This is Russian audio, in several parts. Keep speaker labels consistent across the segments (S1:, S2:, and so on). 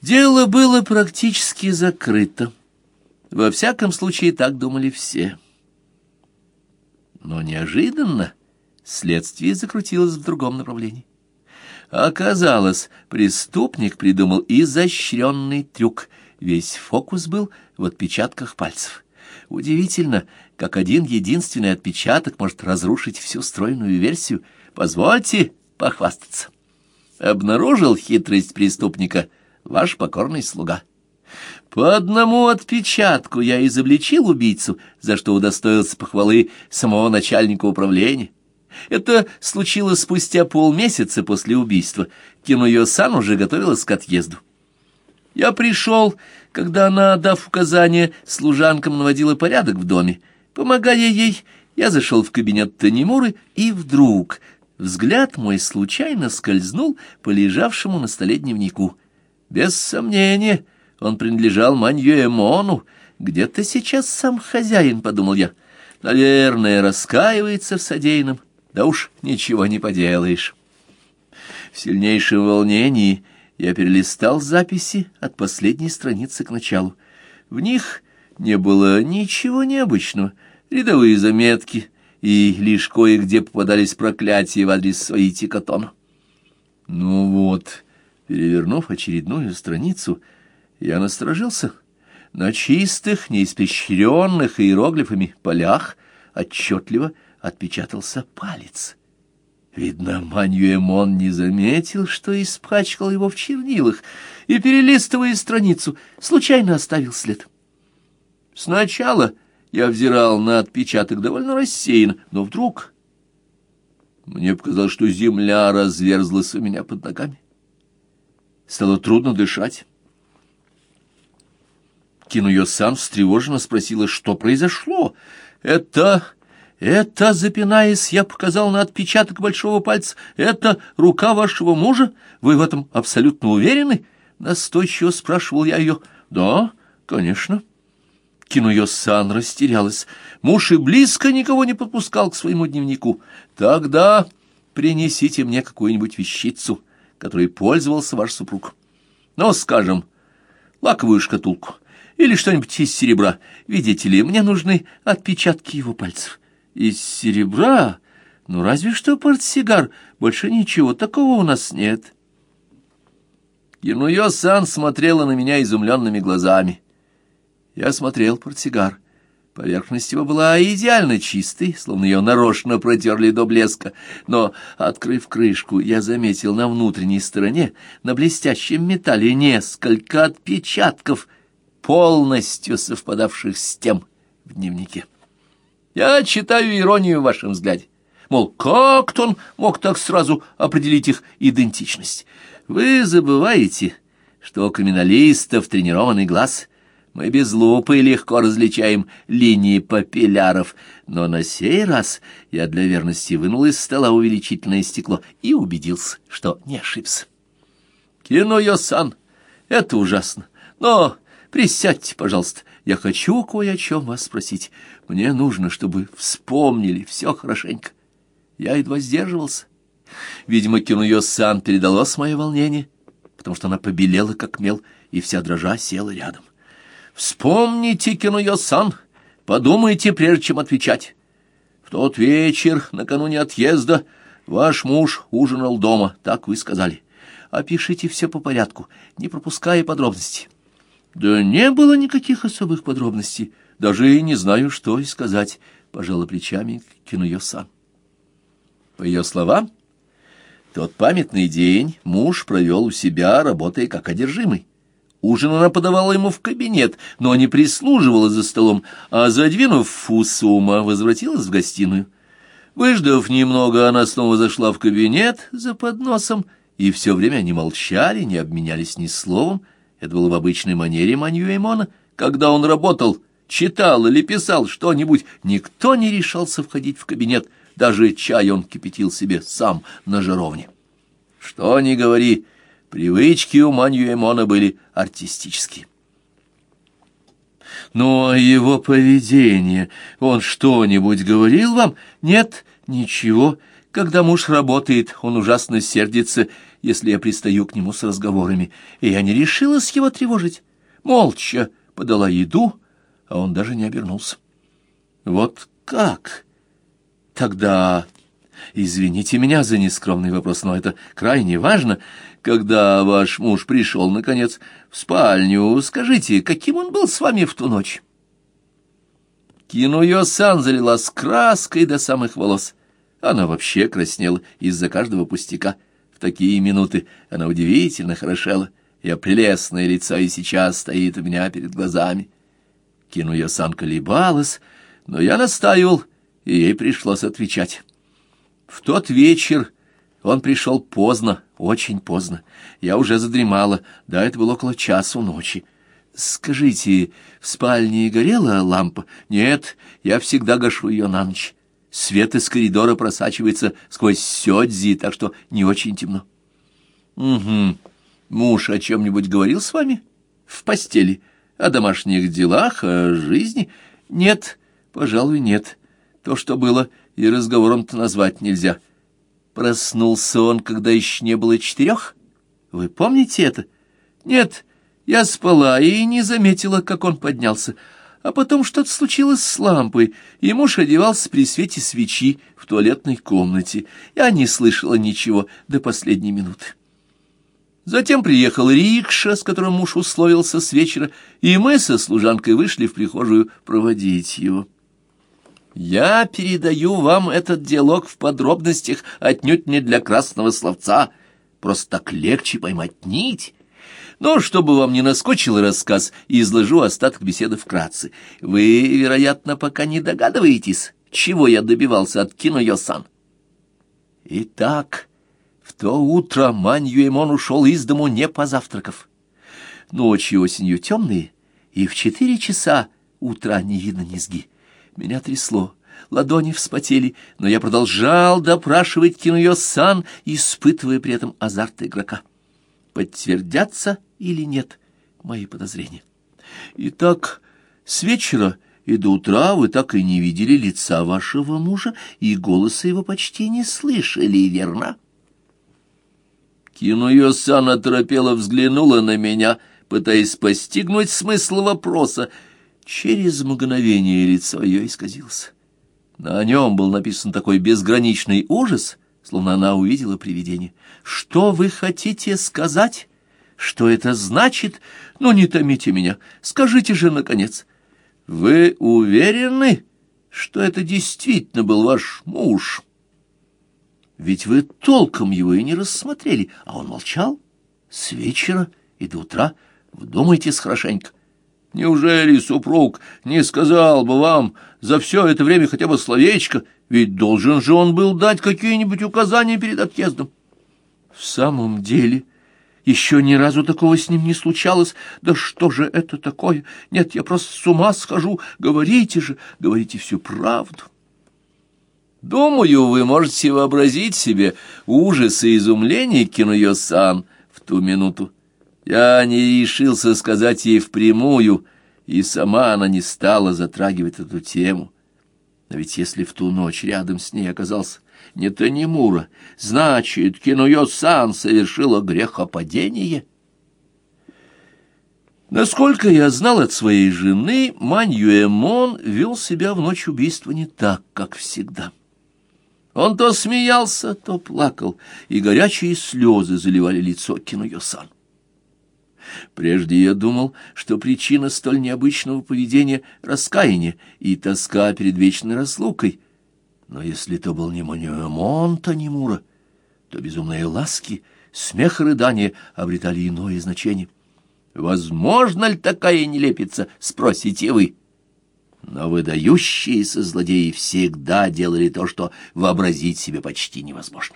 S1: Дело было практически закрыто. Во всяком случае, так думали все. Но неожиданно следствие закрутилось в другом направлении. Оказалось, преступник придумал изощренный трюк. Весь фокус был в отпечатках пальцев. Удивительно, как один единственный отпечаток может разрушить всю стройную версию. Позвольте похвастаться. Обнаружил хитрость преступника ваш покорный слуга. По одному отпечатку я изобличил убийцу, за что удостоился похвалы самого начальника управления. Это случилось спустя полмесяца после убийства. Кинуё-сан уже готовилась к отъезду. Я пришел, когда она, дав указание, служанкам наводила порядок в доме. Помогая ей, я зашел в кабинет Танимуры, и вдруг взгляд мой случайно скользнул по лежавшему на столе дневнику. Без сомнения, он принадлежал Маньюэмону. Где-то сейчас сам хозяин, подумал я. Наверное, раскаивается в содеянном. Да уж ничего не поделаешь. В сильнейшем волнении я перелистал записи от последней страницы к началу. В них не было ничего необычного. Рядовые заметки, и лишь кое-где попадались проклятия в адрес Соити Катоно. Ну вот, перевернув очередную страницу, я насторожился. На чистых, неиспещренных иероглифами полях отчетливо отпечатался палец. Видно, Маньюэмон не заметил, что испачкал его в чернилах, и, перелистывая страницу, случайно оставил след. Сначала я взирал на отпечаток довольно рассеянно, но вдруг мне показалось, что земля разверзлась у меня под ногами. Стало трудно дышать. Кинуё-сан встревоженно спросила, что произошло. Это, запинаясь, я показал на отпечаток большого пальца. Это рука вашего мужа? Вы в этом абсолютно уверены? Настойчиво спрашивал я ее. Да, конечно. Кинуё-сан растерялась. Муж и близко никого не подпускал к своему дневнику. Тогда принесите мне какую-нибудь вещицу, которой пользовался ваш супруг. Ну, скажем, лаковую шкатулку или что-нибудь из серебра. Видите ли, мне нужны отпечатки его пальцев. Из серебра? Ну, разве что портсигар. Больше ничего такого у нас нет. Кинуё-сан смотрела на меня изумленными глазами. Я смотрел портсигар. Поверхность его была идеально чистой, словно ее нарочно протерли до блеска. Но, открыв крышку, я заметил на внутренней стороне, на блестящем металле, несколько отпечатков, полностью совпадавших с тем в дневнике. Я читаю иронию в вашем взгляде. Мол, как-то он мог так сразу определить их идентичность? Вы забываете, что у криминалистов тренированный глаз. Мы без лупы легко различаем линии папилляров, но на сей раз я для верности вынул из стола увеличительное стекло и убедился, что не ошибся. Кинуё-сан, это ужасно, но присядьте, пожалуйста, я хочу кое о чем вас спросить. Мне нужно, чтобы вспомнили все хорошенько. Я едва сдерживался. Видимо, Кинуё-сан передалось мое волнение, потому что она побелела, как мел, и вся дрожа села рядом. Вспомните, Кинуё-сан, подумайте, прежде чем отвечать. В тот вечер, накануне отъезда, ваш муж ужинал дома, так вы сказали. Опишите все по порядку, не пропуская подробностей. Да не было никаких особых подробностей, даже и не знаю, что и сказать, пожала плечами Кинуё-сан. По ее словам, тот памятный день муж провел у себя, работая как одержимый. Ужин она подавала ему в кабинет, но не прислуживала за столом, а, задвинув фусума, возвратилась в гостиную. Выждав немного, она снова зашла в кабинет за подносом, и все время они молчали, не обменялись ни словом. Это было в обычной манере Маньюэмона. Когда он работал, читал или писал что-нибудь, никто не решался входить в кабинет, даже чай он кипятил себе сам на жаровне. Что ни говори, привычки у Маньюэмона были артистические. Но его поведение, он что-нибудь говорил вам? Нет, ничего. Когда муж работает, он ужасно сердится если я пристаю к нему с разговорами, и я не решилась его тревожить. Молча подала еду, а он даже не обернулся. Вот как? Тогда... Извините меня за нескромный вопрос, но это крайне важно. Когда ваш муж пришел, наконец, в спальню, скажите, каким он был с вами в ту ночь? Кинуё-сан залилась краской до самых волос. Она вообще краснела из-за каждого пустяка. В такие минуты она удивительно хорошела. Ее прелестное лицо и сейчас стоит у меня перед глазами. Кинуё-сан колебалась, но я настаивал, и ей пришлось отвечать. В тот вечер он пришел поздно, очень поздно. Я уже задремала, да, это было около часу ночи. Скажите, в спальне горела лампа? Нет, я всегда гашу ее на ночь. Свет из коридора просачивается сквозь сёдзи, так что не очень темно. Угу. Муж о чем-нибудь говорил с вами? В постели? О домашних делах, о жизни? Нет, пожалуй, нет. То, что было, и разговором-то назвать нельзя. Проснулся он, когда еще не было 4? Вы помните это? Нет, я спала и не заметила, как он поднялся. А потом что-то случилось с лампой, и муж одевался при свете свечи в туалетной комнате. Я не слышала ничего до последней минуты. Затем приехал рикша, с которым муж условился с вечера, и мы со служанкой вышли в прихожую проводить его. Я передаю вам этот диалог в подробностях отнюдь не для красного словца. Просто так легче поймать нить. Но чтобы вам не наскучил рассказ, изложу остаток беседы вкратце. Вы, вероятно, пока не догадываетесь, чего я добивался от Кинуё-сан. Итак, в то утро Мань Юэмон ушел из дому, не позавтракав. Ночи осенью темные, и в 4 часа утра не видно низги. Меня трясло, ладони вспотели, но я продолжал допрашивать Кинуё-сан, испытывая при этом азарт игрока. Подтвердятся или нет мои подозрения? Итак, с вечера и до утра вы так и не видели лица вашего мужа, и голоса его почти не слышали, верно? Кинуё-сан оторопело взглянула на меня, пытаясь постигнуть смысл вопроса. Через мгновение лицо ее исказилось. На нем был написан такой безграничный ужас, словно она увидела привидение. «Что вы хотите сказать? Что это значит? Ну, не томите меня. Скажите же, наконец. Вы уверены, что это действительно был ваш муж? Ведь вы толком его и не рассмотрели, а он молчал с вечера и до утра. Вдумайтесь хорошенько. Неужели супруг не сказал бы вам за все это время хотя бы словечко, ведь должен же он был дать какие-нибудь указания перед отъездом? В самом деле, еще ни разу такого с ним не случалось. Да что же это такое? Нет, я просто с ума схожу. Говорите же, говорите всю правду. Думаю, вы можете вообразить себе ужас и изумление Кинуё-сан в ту минуту. Я не решился сказать ей впрямую, и сама она не стала затрагивать эту тему. Но ведь если в ту ночь рядом с ней оказался не Танемура, значит, Кинуё-сан совершила грехопадение. Насколько я знал от своей жены, Мань Юэмон вел себя в ночь убийства не так, как всегда. Он то смеялся, то плакал, и горячие слезы заливали лицо Кинуё-сан. Прежде я думал, что причина столь необычного поведения — раскаяние и тоска перед вечной разлукой. Но если то был не Мань Юэмон Танемура, то безумные ласки, смех и рыдания обретали иное значение. «Возможно ли такая нелепица?» — спросите вы. Но выдающиеся злодеи всегда делали то, что вообразить себе почти невозможно.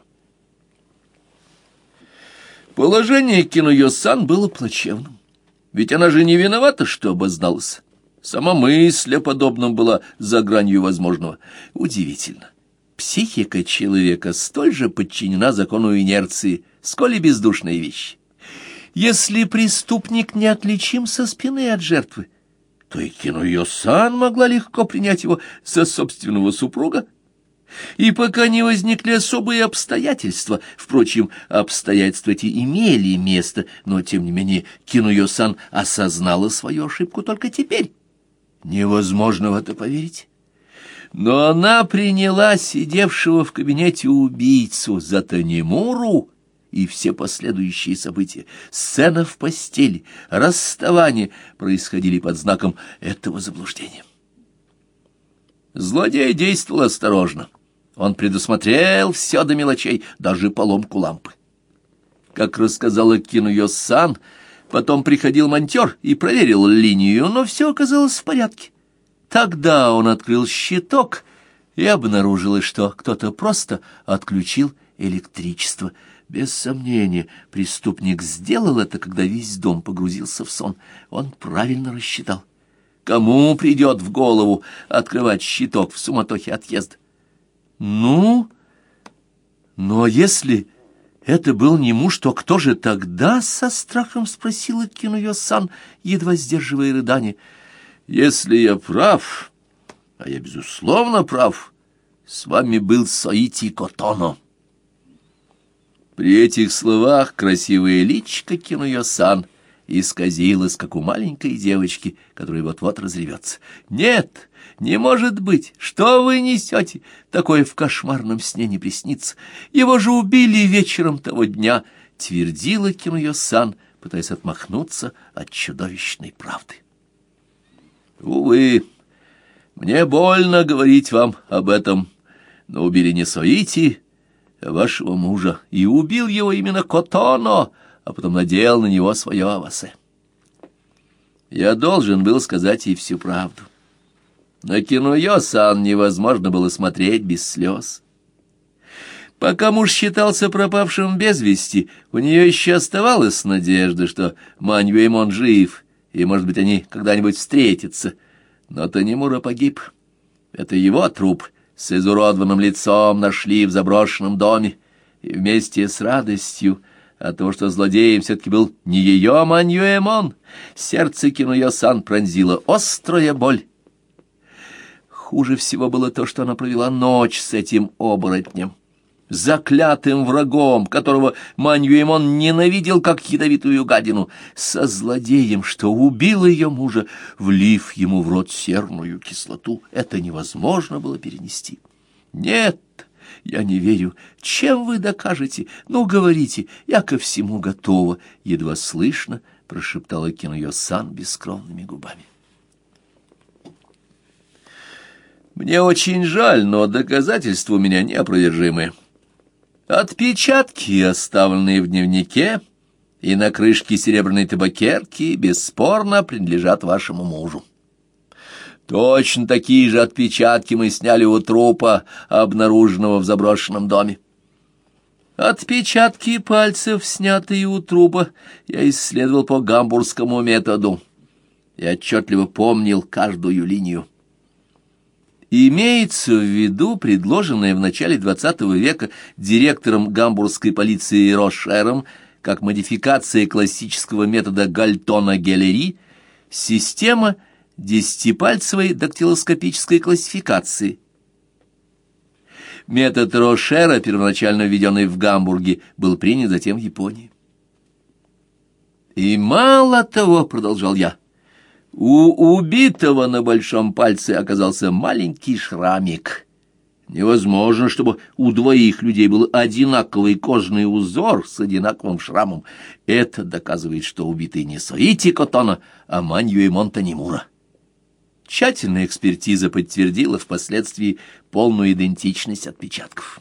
S1: Положение Кинуё-сан было плачевным, ведь она же не виновата, что обозналась. Сама мысль о подобном была за гранью возможного. Удивительно. Психика человека столь же подчинена закону инерции, сколь и бездушная вещь. Если преступник неотличим со спины от жертвы, то и Кинуё-сан могла легко принять его за собственного супруга. И пока не возникли особые обстоятельства, впрочем, обстоятельства эти имели место, но, тем не менее, Кинуё-сан осознала свою ошибку только теперь. Невозможно в это поверить. Но она приняла сидевшего в кабинете убийцу за Танемуру, и все последующие события, сцена в постели, расставание происходили под знаком этого заблуждения. Злодей действовал осторожно. Он предусмотрел все до мелочей, даже поломку лампы. Как рассказала Кинуё-сан, потом приходил монтер и проверил линию, но все оказалось в порядке. Тогда он открыл щиток, и обнаружилось, что кто-то просто отключил электричество. Без сомнения, преступник сделал это, когда весь дом погрузился в сон. Он правильно рассчитал. Кому придет в голову открывать щиток в суматохе отъезда? Ну, но если это был не муж, то кто же тогда? Со страхом спросила Кинуё-сан, едва сдерживая рыдание. Если я прав, а я безусловно прав, с вами был Соити Котоно. При этих словах красивое личико Кинуё-сан исказилось, как у маленькой девочки, которая вот-вот разревется. «Нет, не может быть! Что вы несете? Такое в кошмарном сне не приснится. Его же убили вечером того дня!» — твердила Кинуё-сан, пытаясь отмахнуться от чудовищной правды. «Увы, мне больно говорить вам об этом, но убили не Соити, а вашего мужа, и убил его именно Котоно, а потом надел на него свое авасе. Я должен был сказать ей всю правду. На Кинуё-сан невозможно было смотреть без слез. Пока муж считался пропавшим без вести, у нее еще оставалась надежда, что Мань Юэмон жив, и, может быть, они когда-нибудь встретятся. Но Танемура погиб. Это его труп с изуродованным лицом нашли в заброшенном доме, и вместе с радостью от того, что злодеем все-таки был не ее Мань Юэмон, сердце Кинуё-сан пронзила острая боль. Хуже всего было то, что она провела ночь с этим оборотнем, заклятым врагом, которого Мань Юэмон ненавидел как ядовитую гадину, со злодеем, что убил ее мужа, влив ему в рот серную кислоту. Это невозможно было перенести. «Нет, я не верю. Чем вы докажете? Ну, говорите, я ко всему готова», — едва слышно прошептала Кинуё-сан бескровными губами. «Мне очень жаль, но доказательства у меня неопровержимые. Отпечатки, оставленные в дневнике, и на крышке серебряной табакерки, бесспорно принадлежат вашему мужу. Точно такие же отпечатки мы сняли у трупа, обнаруженного в заброшенном доме. Отпечатки пальцев, снятые у трупа, я исследовал по гамбургскому методу и отчетливо помнил каждую линию. Имеется в виду предложенная в начале XX века директором гамбургской полиции Рошером как модификация классического метода Гальтона-Геллери система десятипальцевой дактилоскопической классификации. Метод Рошера, первоначально введенный в Гамбурге, был принят затем в Японии. «И мало того, — продолжал я, — у убитого на большом пальце оказался маленький шрамик. Невозможно, чтобы у двоих людей был одинаковый кожный узор с одинаковым шрамом. Это доказывает, что убитый не Соити Котоно, а Мань Юэмон Танемура». Тщательная экспертиза подтвердила впоследствии полную идентичность отпечатков.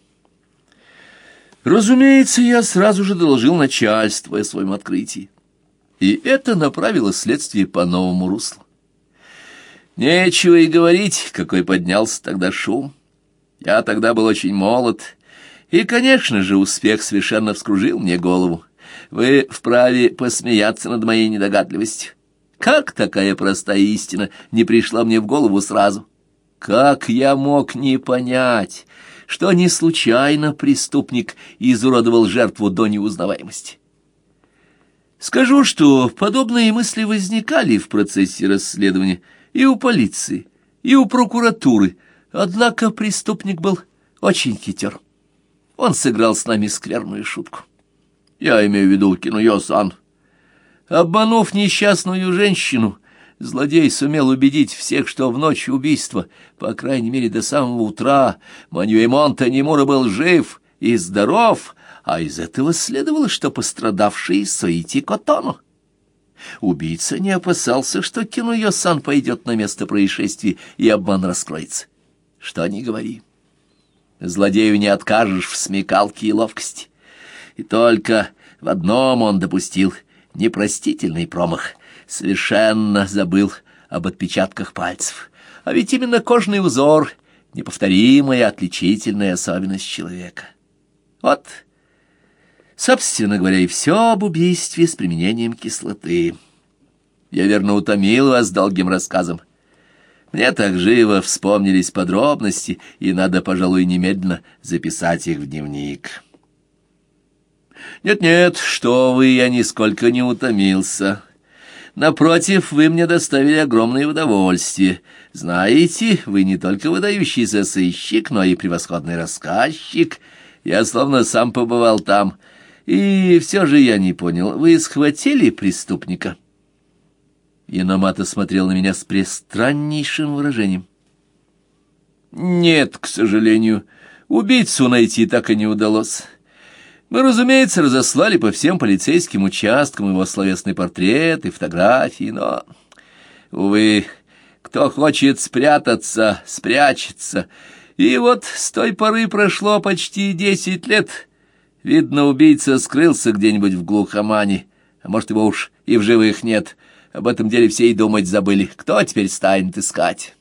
S1: Разумеется, я сразу же доложил начальству о своем открытии, и это направило следствие по новому руслу. Нечего и говорить, какой поднялся тогда шум. Я тогда был очень молод, и, конечно же, успех совершенно вскружил мне голову. Вы вправе посмеяться над моей недогадливостью. Как такая простая истина не пришла мне в голову сразу? Как я мог не понять, что не случайно преступник изуродовал жертву до неузнаваемости? Скажу, что подобные мысли возникали в процессе расследования и у полиции, и у прокуратуры, Однако преступник был очень хитер. Он сыграл с нами скверную шутку. Я имею в виду Кинуё-сан. Обманув несчастную женщину, злодей сумел убедить всех, что в ночь убийства, по крайней мере до самого утра, Маньюэмон Танимура был жив и здоров, а из этого следовало, что пострадавший Соити Котоно. Убийца не опасался, что Кинуё-сан пойдет на место происшествия, и обман раскроется. Что ни говори, злодею не откажешь в смекалке и ловкости. И только в одном он допустил непростительный промах. Совершенно забыл об отпечатках пальцев. А ведь именно кожный узор — неповторимая отличительная особенность человека. Вот, собственно говоря, и все об убийстве с применением кислоты. Я верно утомил вас долгим рассказом. Мне так живо вспомнились подробности, и надо, пожалуй, немедленно записать их в дневник. Нет-нет, что вы, я нисколько не утомился. Напротив, вы мне доставили огромное удовольствие. Знаете, вы не только выдающийся сыщик, но и превосходный рассказчик. Я словно сам побывал там. И все же я не понял, вы схватили преступника?» Яномато смотрел на меня с пристраннейшим выражением. «Нет, к сожалению, убийцу найти так и не удалось. Мы, разумеется, разослали по всем полицейским участкам его словесный портрет и фотографии, но, увы, кто хочет спрятаться, спрячется. И вот с той поры прошло почти 10 лет. Видно, убийца скрылся где-нибудь в глухомане, а может, его уж и в живых нет. Об этом деле все и думать забыли. Кто теперь станет искать?»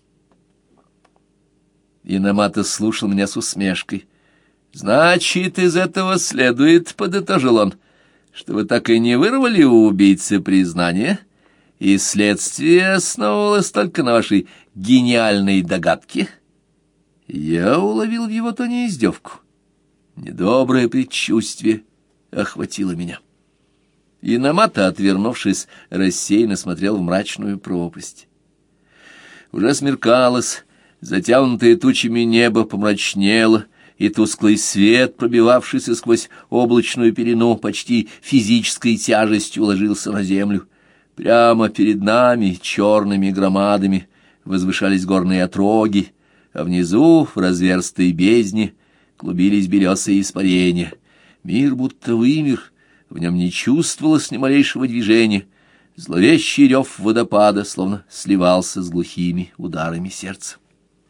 S1: Яномато слушал меня с усмешкой. «Значит, из этого следует, — подытожил он, — что вы так и не вырвали у убийцы признание, и следствие основывалось только на вашей гениальной догадке?» Я уловил в его тоне издевку. Недоброе предчувствие охватило меня. Яномато, отвернувшись, рассеянно смотрел в мрачную пропасть. Уже смеркалось, затянутое тучами небо помрачнело, и тусклый свет, пробивавшийся сквозь облачную пелену, почти физической тяжестью ложился на землю. Прямо перед нами черными громадами возвышались горные отроги, а внизу, в разверстой бездне, клубились белесые испарения. Мир будто вымер, в нем не чувствовалось ни малейшего движения. Зловещий рев водопада словно сливался с глухими ударами сердца.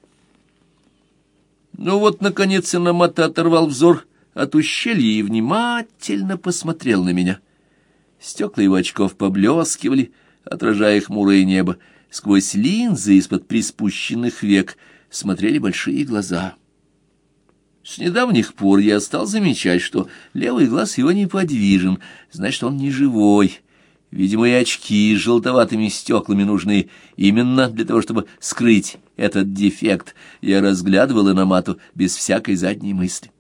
S1: Ну вот, наконец, Яномато оторвал взор от ущелья и внимательно посмотрел на меня. Стекла его очков поблескивали, отражая хмурое небо. Сквозь линзы из-под приспущенных век смотрели большие глаза. С недавних пор я стал замечать, что левый глаз его неподвижен, значит, он не живой. Видимо, и очки с желтоватыми стеклами нужны именно для того, чтобы скрыть этот дефект. Я разглядывал Яномато без всякой задней мысли.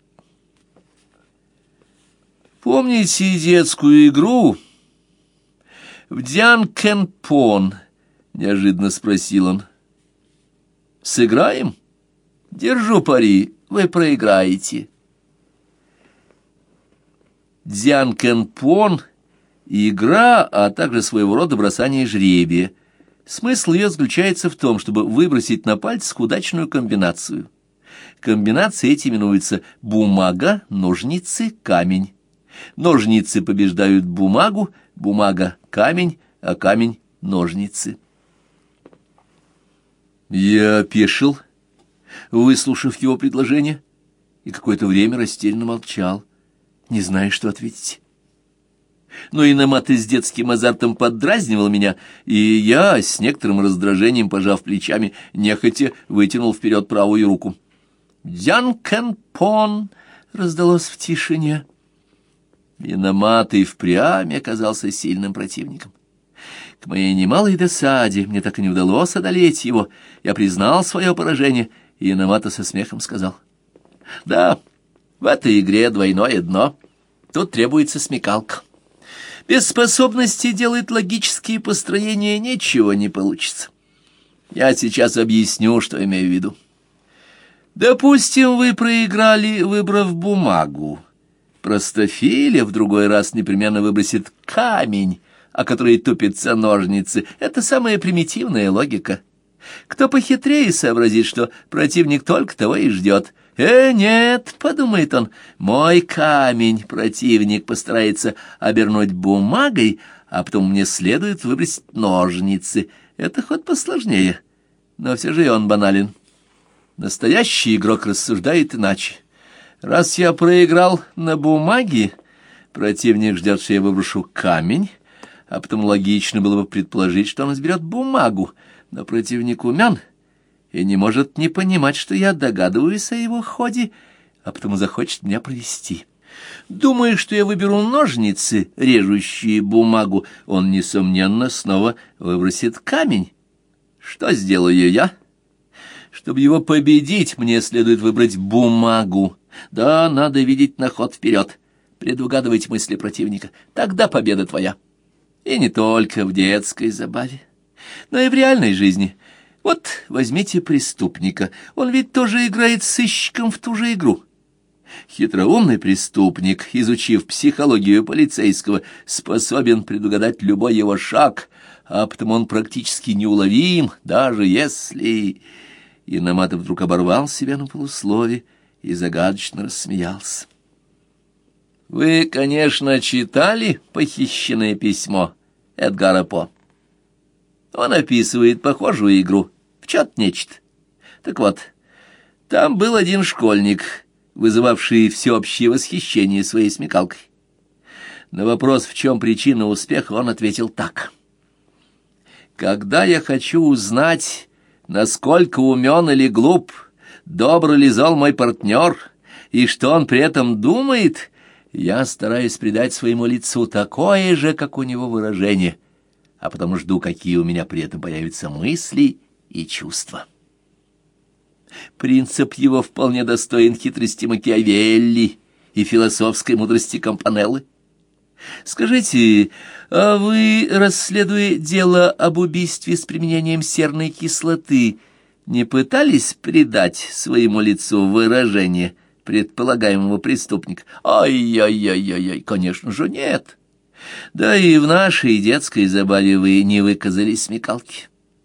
S1: «Помните детскую игру в Дзянкэнпон?» — неожиданно спросил он. «Сыграем? Держу пари, вы проиграете». Дзянкэнпон — игра, а также своего рода бросание жребия. Смысл ее заключается в том, чтобы выбросить на пальцах удачную комбинацию. Комбинации эти именуются бумага, ножницы, камень. Ножницы побеждают бумагу, бумага — камень, а камень — ножницы. Я опешил, выслушав его предложение, и какое-то время растерянно молчал, не зная, что ответить. Но Яномато с детским азартом поддразнивал меня, и я, с некоторым раздражением, пожав плечами, нехотя вытянул вперед правую руку. «Дзянкэнпон!» — раздалось в тишине. Яномато и впрямь оказался сильным противником. К моей немалой досаде мне так и не удалось одолеть его. Я признал свое поражение, и Яномато со смехом сказал: «Да, в этой игре двойное дно. Тут требуется смекалка. Без способности делать логические построения ничего не получится. Я сейчас объясню, что имею в виду. Допустим, вы проиграли, выбрав бумагу. Простофиля в другой раз непременно выбросит камень, о который тупятся ножницы. Это самая примитивная логика. Кто похитрее сообразит, что противник только того и ждет. Нет, — подумает он, — мой камень противник постарается обернуть бумагой, а потом мне следует выбросить ножницы. Это ход посложнее, но все же и он банален. Настоящий игрок рассуждает иначе. Раз я проиграл на бумаге, противник ждет, что я выброшу камень, а потом логично было бы предположить, что он изберет бумагу, но противник умен и не может не понимать, что я догадываюсь о его ходе, а потому захочет меня провести. Думая, что я выберу ножницы, режущие бумагу, он, несомненно, снова выбросит камень. Что сделаю я? Чтобы его победить, мне следует выбрать бумагу. Да, надо видеть на ход вперед, предугадывать мысли противника. Тогда победа твоя. И не только в детской забаве, но и в реальной жизни. Вот возьмите преступника. Он ведь тоже играет с сыщиком в ту же игру. Хитроумный преступник, изучив психологию полицейского, способен предугадать любой его шаг, а потому он практически неуловим, даже если... Яноматов вдруг оборвал себя на полуслове и загадочно рассмеялся. Вы, конечно, читали «Похищенное письмо» Эдгара По. Он описывает похожую игру, в чёт нечто. Так вот, там был один школьник, вызывавший всеобщее восхищение своей смекалкой. На вопрос, в чем причина успеха, он ответил так. «Когда я хочу узнать, насколько умен или глуп, добр или зол мой партнер, и что он при этом думает, я стараюсь придать своему лицу такое же, как у него выражение, а потом жду, какие у меня при этом появятся мысли и чувства». Принцип его вполне достоин хитрости Макиавелли и философской мудрости Кампанеллы. Скажите, а вы, расследуя дело об убийстве с применением серной кислоты, не пытались придать своему лицу выражение предполагаемого преступника? Ай-яй-яй-яй-яй, конечно же, нет. Да и в нашей детской забаве вы не выказали смекалки.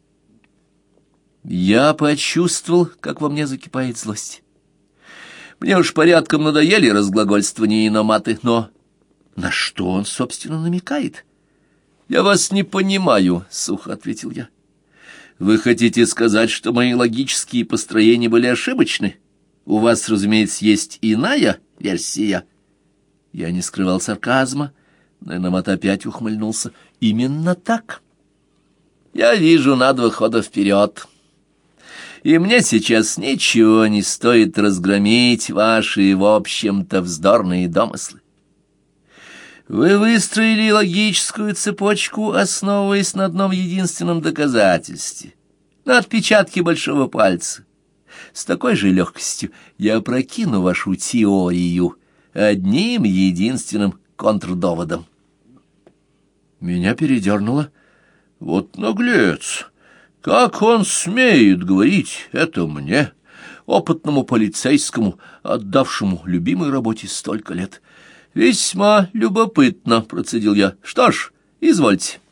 S1: Я почувствовал, как во мне закипает злость. Мне уж порядком надоели разглагольствования Яноматы, но на что он, собственно, намекает? «Я вас не понимаю», — сухо ответил я. «Вы хотите сказать, что мои логические построения были ошибочны? У вас, разумеется, есть иная версия?» Я не скрывал сарказма, но Яномат опять ухмыльнулся. «Именно так. Я вижу на 2 хода вперед. И мне сейчас ничего не стоит разгромить ваши, в общем-то, вздорные домыслы. Вы выстроили логическую цепочку, основываясь на одном единственном доказательстве, на отпечатке большого пальца. С такой же легкостью я опрокину вашу теорию одним единственным контрдоводом». Меня передернуло. Вот наглец! Как он смеет говорить это мне, опытному полицейскому, отдавшему любимой работе столько лет? «Весьма любопытно», — процедил я. «Что ж, извольте».